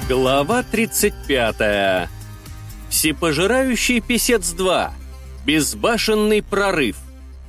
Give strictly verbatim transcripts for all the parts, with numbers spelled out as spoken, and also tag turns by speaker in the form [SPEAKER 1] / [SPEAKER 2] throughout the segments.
[SPEAKER 1] Глава тридцать пятая. Всепожирающий писец два. Безбашенный прорыв.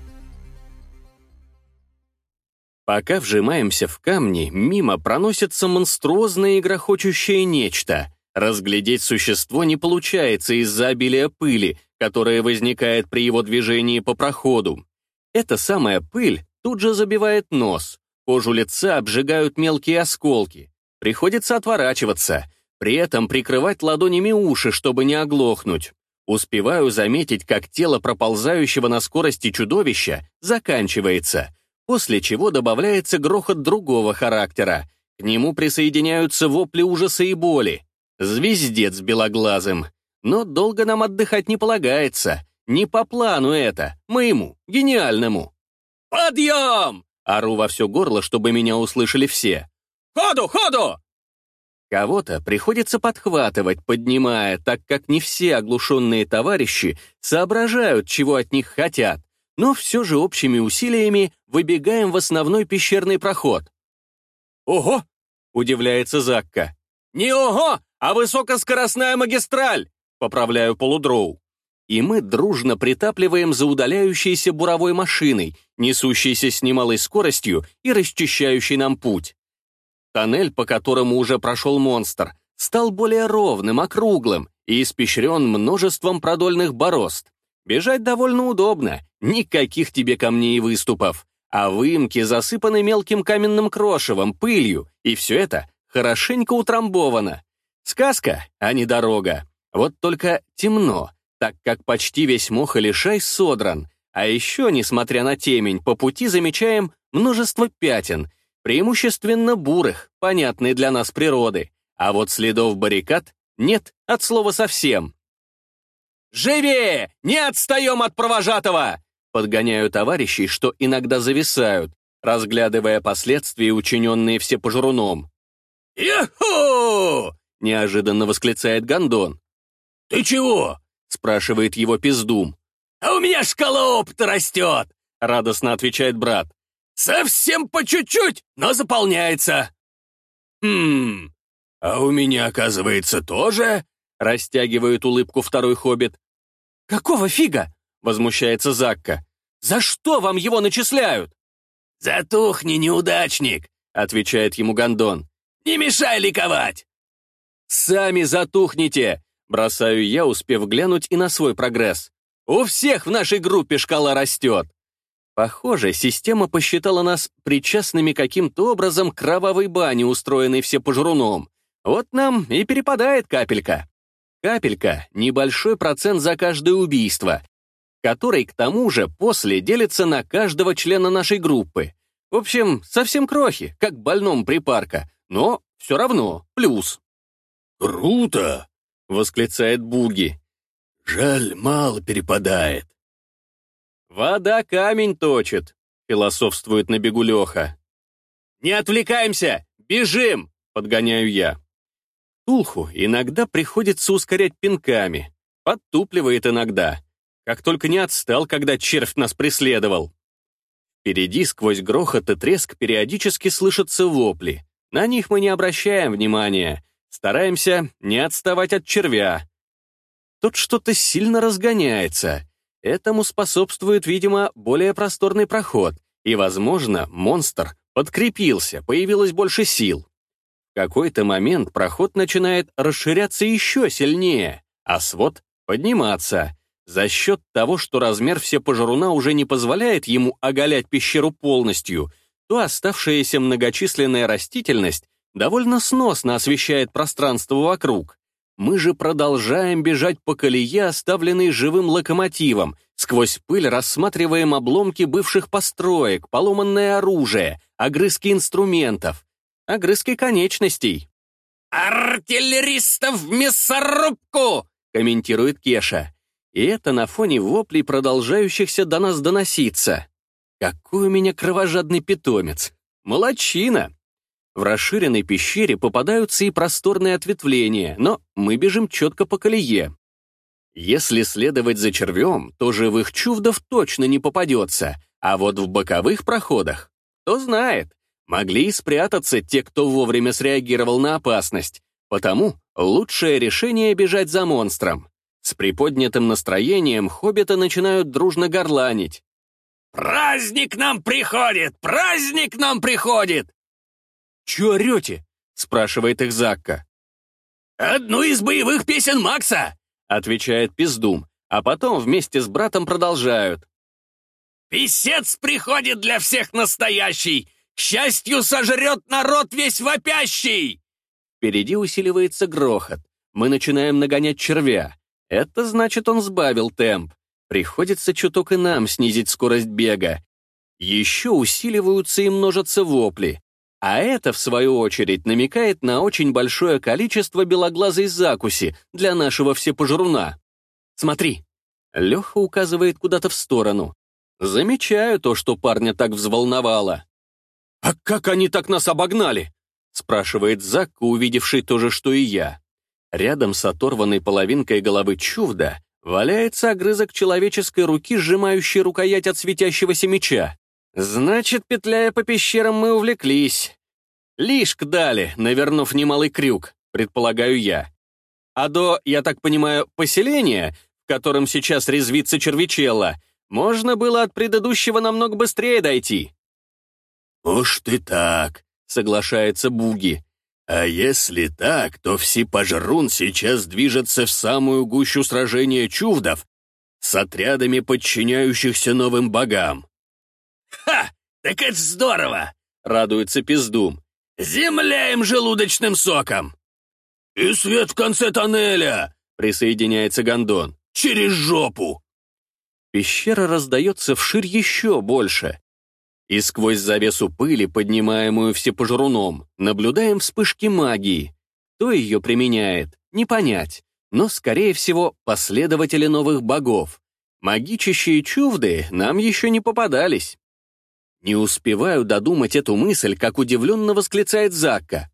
[SPEAKER 1] Пока вжимаемся в камни, мимо проносится монструозное и грохочущее нечто. Разглядеть существо не получается из-за обилия пыли, которая возникает при его движении по проходу. Эта самая пыль тут же забивает нос, кожу лица обжигают мелкие осколки. Приходится отворачиваться, при этом прикрывать ладонями уши, чтобы не оглохнуть. Успеваю заметить, как тело проползающего на скорости чудовища заканчивается, после чего добавляется грохот другого характера. К нему присоединяются вопли ужаса и боли. Звездец белоглазым. Но долго нам отдыхать не полагается. Не по плану это, моему, гениальному. «Подъем!» — ору во все горло, чтобы меня услышали все. «Ходу, ходу!» Кого-то приходится подхватывать, поднимая, так как не все оглушенные товарищи соображают, чего от них хотят, но все же общими усилиями выбегаем в основной пещерный проход. «Ого!» — удивляется Закка. «Не ого, а высокоскоростная магистраль!» — поправляю полудроу. И мы дружно притапливаем за удаляющейся буровой машиной, несущейся с немалой скоростью и расчищающей нам путь. Тоннель, по которому уже прошел монстр, стал более ровным, округлым и испещрен множеством продольных борозд. Бежать довольно удобно, никаких тебе камней и выступов, а выемки засыпаны мелким каменным крошевом, пылью, и все это хорошенько утрамбовано. Сказка, а не дорога. Вот только темно, так как почти весь мох и лишай содран, а еще, несмотря на темень, по пути замечаем множество пятен, преимущественно бурых, понятные для нас природы, а вот следов баррикад нет от слова совсем. «Живее! Не отстаем от провожатого!» Подгоняю товарищей, что иногда зависают, разглядывая последствия, учиненные всепожруном. «Иху!» — неожиданно восклицает Гондон. «Ты чего?» — спрашивает его Пиздум. «А у меня шкала опыта растет!» — радостно отвечает брат. «Совсем по чуть-чуть, но заполняется». «Хм, а у меня, оказывается, тоже?» — растягивает улыбку второй хоббит. «Какого фига?» — возмущается Закка. «За что вам его начисляют?» «Затухни, неудачник», — отвечает ему Гондон. «Не мешай ликовать». «Сами затухните», — бросаю я, успев глянуть и на свой прогресс. «У всех в нашей группе шкала растет». Похоже, система посчитала нас причастными каким-то образом к кровавой бане, устроенной всепожруном. Вот нам и перепадает капелька. Капелька — небольшой процент за каждое убийство, который, к тому же, после делится на каждого члена нашей группы. В общем, совсем крохи, как больному припарка, но все равно плюс.
[SPEAKER 2] «Круто!» — восклицает Буги. «Жаль, мало перепадает».
[SPEAKER 1] «Вода камень точит», — философствует на бегу Леха. «Не отвлекаемся! Бежим!» — подгоняю я. Тулху иногда приходится ускорять пинками. Подтупливает иногда. Как только не отстал, когда червь нас преследовал. Впереди сквозь грохот и треск периодически слышатся вопли. На них мы не обращаем внимания. Стараемся не отставать от червя. Тут что-то сильно разгоняется. Этому способствует, видимо, более просторный проход, и, возможно, монстр подкрепился, появилось больше сил. В какой-то момент проход начинает расширяться еще сильнее, а свод подниматься. За счет того, что размер всепожруна уже не позволяет ему оголять пещеру полностью, то оставшаяся многочисленная растительность довольно сносно освещает пространство вокруг. Мы же продолжаем бежать по колее, оставленной живым локомотивом, сквозь пыль рассматриваем обломки бывших построек, поломанное оружие, огрызки инструментов, огрызки конечностей. «Артиллеристов в мясорубку!» — комментирует Кеша. И это на фоне воплей, продолжающихся до нас доноситься. Какой у меня кровожадный питомец! Молодчина! В расширенной пещере попадаются и просторные ответвления, но мы бежим четко по колее. Если следовать за червем, то живых чувдов точно не попадется, а вот в боковых проходах, кто знает, могли и спрятаться те, кто вовремя среагировал на опасность. Потому лучшее решение — бежать за монстром. С приподнятым настроением хоббиты начинают дружно горланить.
[SPEAKER 2] «Праздник нам приходит! Праздник нам приходит!»
[SPEAKER 1] «Чё орёте?» — спрашивает их Закка.
[SPEAKER 2] «Одну из боевых песен Макса!»
[SPEAKER 1] — отвечает Пиздум, а потом вместе с братом продолжают.
[SPEAKER 2] «Писец приходит для всех настоящий! К счастью, сожрет народ весь вопящий!»
[SPEAKER 1] Впереди усиливается грохот. Мы начинаем нагонять червя. Это значит, он сбавил темп. Приходится чуток и нам снизить скорость бега. Еще усиливаются и множатся вопли. А это, в свою очередь, намекает на очень большое количество белоглазой закуси для нашего всепожруна. «Смотри!» Леха указывает куда-то в сторону. Замечаю то, что парня так взволновало. «А как они так нас обогнали?» спрашивает Закка, увидевший то же, что и я. Рядом с оторванной половинкой головы Чувда валяется огрызок человеческой руки, сжимающий рукоять от светящегося меча. Значит, петляя по пещерам, мы увлеклись. Лишк дали, навернув немалый крюк, предполагаю я. А до, я так понимаю, поселения, в котором сейчас резвится червячелла, можно было от предыдущего намного быстрее дойти.
[SPEAKER 2] «Может и так», — соглашается Буги. «А если так, то всепожрун сейчас движется в самую гущу сражения чувдов с отрядами, подчиняющихся новым богам». «Ха! Так это ж здорово!» — радуется Пиздум. «Земля им желудочным соком!» «И свет в конце тоннеля!» — присоединяется Гондон. «Через жопу!»
[SPEAKER 1] Пещера раздается вширь еще больше. И сквозь завесу пыли, поднимаемую всепожруном, наблюдаем вспышки магии. Кто ее применяет, не понять, но, скорее всего, последователи новых богов. Магичащие чувды нам еще не попадались. Не успеваю додумать эту мысль, как удивленно восклицает Закка.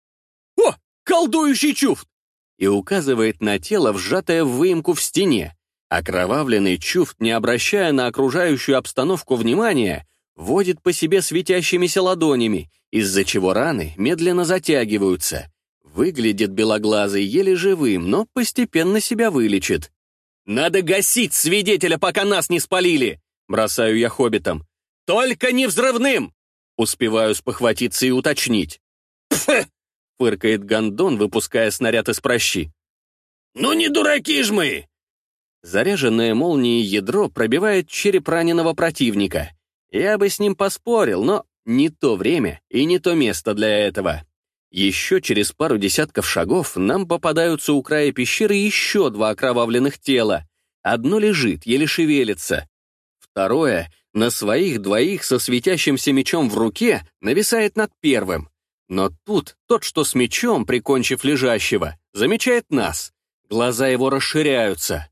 [SPEAKER 1] «О, колдующий чувд!» и указывает на тело, вжатое в выемку в стене. Окровавленный чувд, не обращая на окружающую обстановку внимания, водит по себе светящимися ладонями, из-за чего раны медленно затягиваются. Выглядит белоглазый еле живым, но постепенно себя вылечит. «Надо гасить свидетеля, пока нас не спалили!» Бросаю я хоббитам. «Только не взрывным!» Успеваю спохватиться и уточнить.
[SPEAKER 2] «Пф!»
[SPEAKER 1] — фыркает Гондон, выпуская снаряд из пращи.
[SPEAKER 2] «Ну не дураки ж мы!»
[SPEAKER 1] Заряженное молнией ядро пробивает череп раненого противника. Я бы с ним поспорил, но не то время и не то место для этого. Еще через пару десятков шагов нам попадаются у края пещеры еще два окровавленных тела. Одно лежит, еле шевелится. Второе, на своих двоих со светящимся мечом в руке, нависает над первым. Но тут тот, что с мечом, прикончив лежащего, замечает нас. Глаза его расширяются.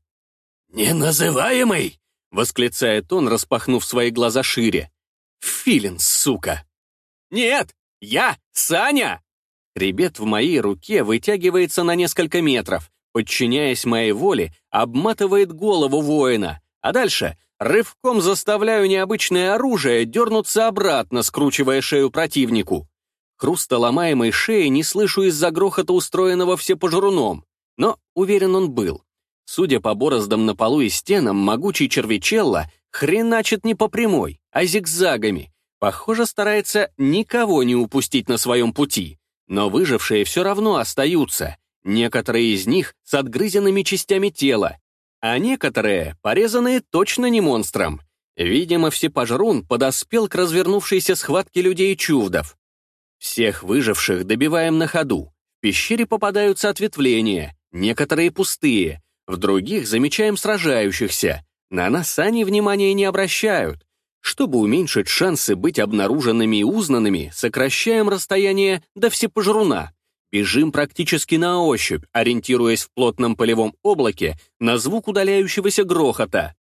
[SPEAKER 2] «Неназываемый!»
[SPEAKER 1] — восклицает он, распахнув свои глаза шире. «Филин, сука!» «Нет, я Саня!» Хребет в моей руке вытягивается на несколько метров, подчиняясь моей воле, обматывает голову воина, а дальше рывком заставляю необычное оружие дернуться обратно, скручивая шею противнику. Хруста ломаемой шеи не слышу из-за грохота, устроенного всепожруном, но уверен он был. Судя по бороздам на полу и стенам, могучий червячелла хреначит не по прямой, а зигзагами. Похоже, старается никого не упустить на своем пути. Но выжившие все равно остаются. Некоторые из них с отгрызенными частями тела, а некоторые порезанные точно не монстром. Видимо, всепожрун подоспел к развернувшейся схватке людей и чувдов. Всех выживших добиваем на ходу. В пещере попадаются ответвления, некоторые пустые. В других замечаем сражающихся. На нас они внимания не обращают. Чтобы уменьшить шансы быть обнаруженными и узнанными, сокращаем расстояние до всепожруна. Бежим практически на ощупь, ориентируясь в плотном полевом облаке на звук удаляющегося грохота.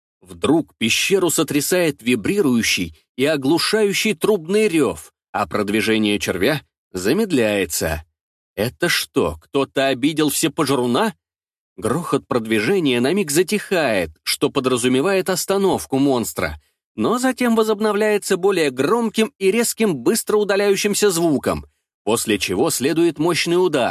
[SPEAKER 1] Вдруг пещеру сотрясает вибрирующий и оглушающий трубный рев, а продвижение червя замедляется. Это что, кто-то обидел всепожруна? Грохот продвижения на миг затихает, что подразумевает остановку монстра, но затем возобновляется более громким и резким быстро удаляющимся звуком, после чего следует мощный удар.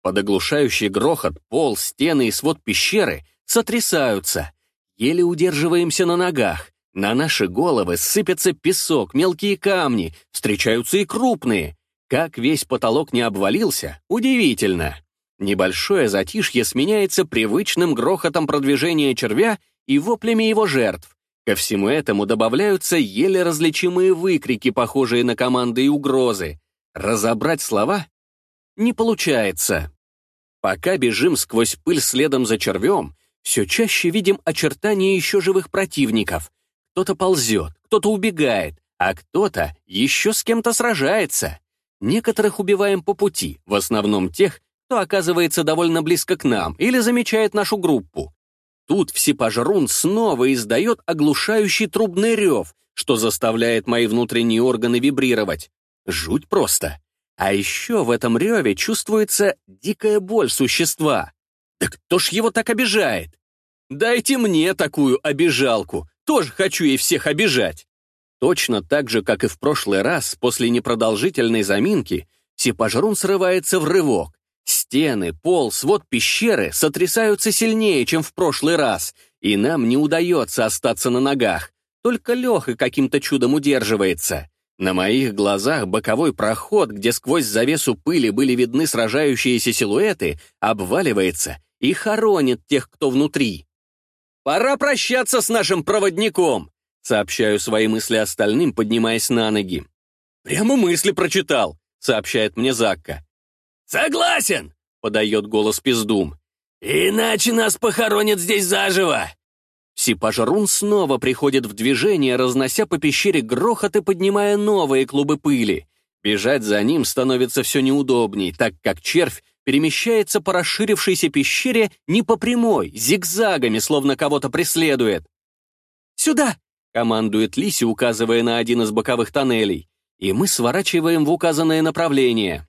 [SPEAKER 1] Под оглушающий грохот пол, стены и свод пещеры сотрясаются. Еле удерживаемся на ногах. На наши головы сыпется песок, мелкие камни, встречаются и крупные. Как весь потолок не обвалился, удивительно. Небольшое затишье сменяется привычным грохотом продвижения червя и воплями его жертв. Ко всему этому добавляются еле различимые выкрики, похожие на команды и угрозы. Разобрать слова не получается. Пока бежим сквозь пыль следом за червем, все чаще видим очертания еще живых противников. Кто-то ползет, кто-то убегает, а кто-то еще с кем-то сражается. Некоторых убиваем по пути, в основном тех, кто оказывается довольно близко к нам или замечает нашу группу. Тут всепожрун снова издает оглушающий трубный рев, что заставляет мои внутренние органы вибрировать. Жуть просто. А еще в этом реве чувствуется дикая боль существа. Да кто ж его так обижает? Дайте мне такую обижалку, тоже хочу ей всех обижать. Точно так же, как и в прошлый раз, после непродолжительной заминки, всепожрун срывается в рывок. Стены, пол, свод пещеры сотрясаются сильнее, чем в прошлый раз, и нам не удается остаться на ногах. Только Леха каким-то чудом удерживается. На моих глазах боковой проход, где сквозь завесу пыли были видны сражающиеся силуэты, обваливается и хоронит тех, кто внутри. «Пора прощаться с нашим проводником», — сообщаю свои мысли остальным, поднимаясь на ноги. «Прямо мысли прочитал», — сообщает мне Закка.
[SPEAKER 2] «Согласен!» — подает голос Пиздум. «Иначе нас похоронят здесь заживо!»
[SPEAKER 1] Всепожрун снова приходит в движение, разнося по пещере грохот и поднимая новые клубы пыли. Бежать за ним становится все неудобней, так как червь перемещается по расширившейся пещере не по прямой, зигзагами, словно кого-то преследует. «Сюда!» — командует Лиси, указывая на один из боковых тоннелей, и мы сворачиваем в указанное направление.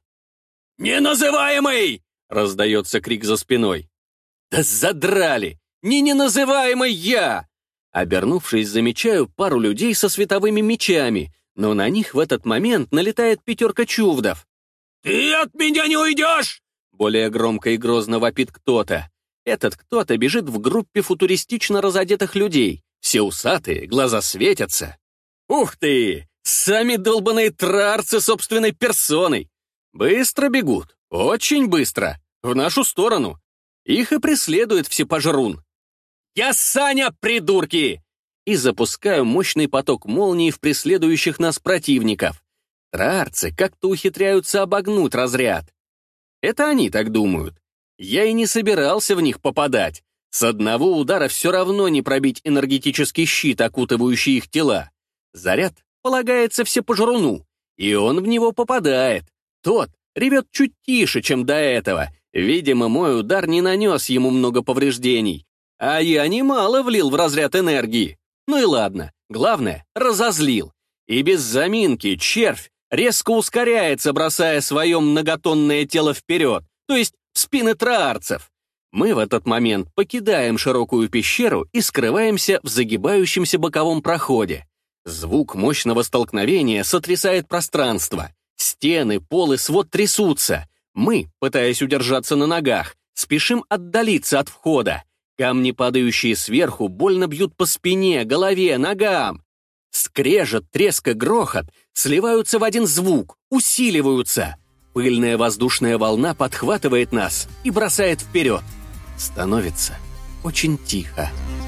[SPEAKER 2] «Неназываемый!»
[SPEAKER 1] — раздается крик за спиной. «Да задрали! Не неназываемый я!» Обернувшись, замечаю пару людей со световыми мечами, но на них в этот момент налетает пятерка чувдов.
[SPEAKER 2] «Ты от меня не уйдешь!»
[SPEAKER 1] Более громко и грозно вопит кто-то. Этот кто-то бежит в группе футуристично разодетых людей. Все усатые, глаза светятся. Ух ты! Сами долбаные траарцы собственной персоной! Быстро бегут, очень быстро, в нашу сторону. Их и преследует всепожрун. «Я Саня, придурки!» И запускаю мощный поток молний в преследующих нас противников. Траарцы как-то ухитряются обогнуть разряд. Это они так думают. Я и не собирался в них попадать. С одного удара все равно не пробить энергетический щит, окутывающий их тела. Заряд полагается всепожруну, и он в него попадает. Тот ревет чуть тише, чем до этого. Видимо, мой удар не нанес ему много повреждений. А я немало влил в разряд энергии. Ну и ладно, главное, разозлил. И без заминки червь резко ускоряется, бросая свое многотонное тело вперед, то есть в спины траарцев. Мы в этот момент покидаем широкую пещеру и скрываемся в загибающемся боковом проходе. Звук мощного столкновения сотрясает пространство. Стены, пол и свод трясутся. Мы, пытаясь удержаться на ногах, спешим отдалиться от входа. Камни, падающие сверху, больно бьют по спине, голове, ногам. Скрежет, треск и грохот сливаются в один звук, усиливаются. Пыльная воздушная волна подхватывает нас и бросает вперед. Становится очень тихо.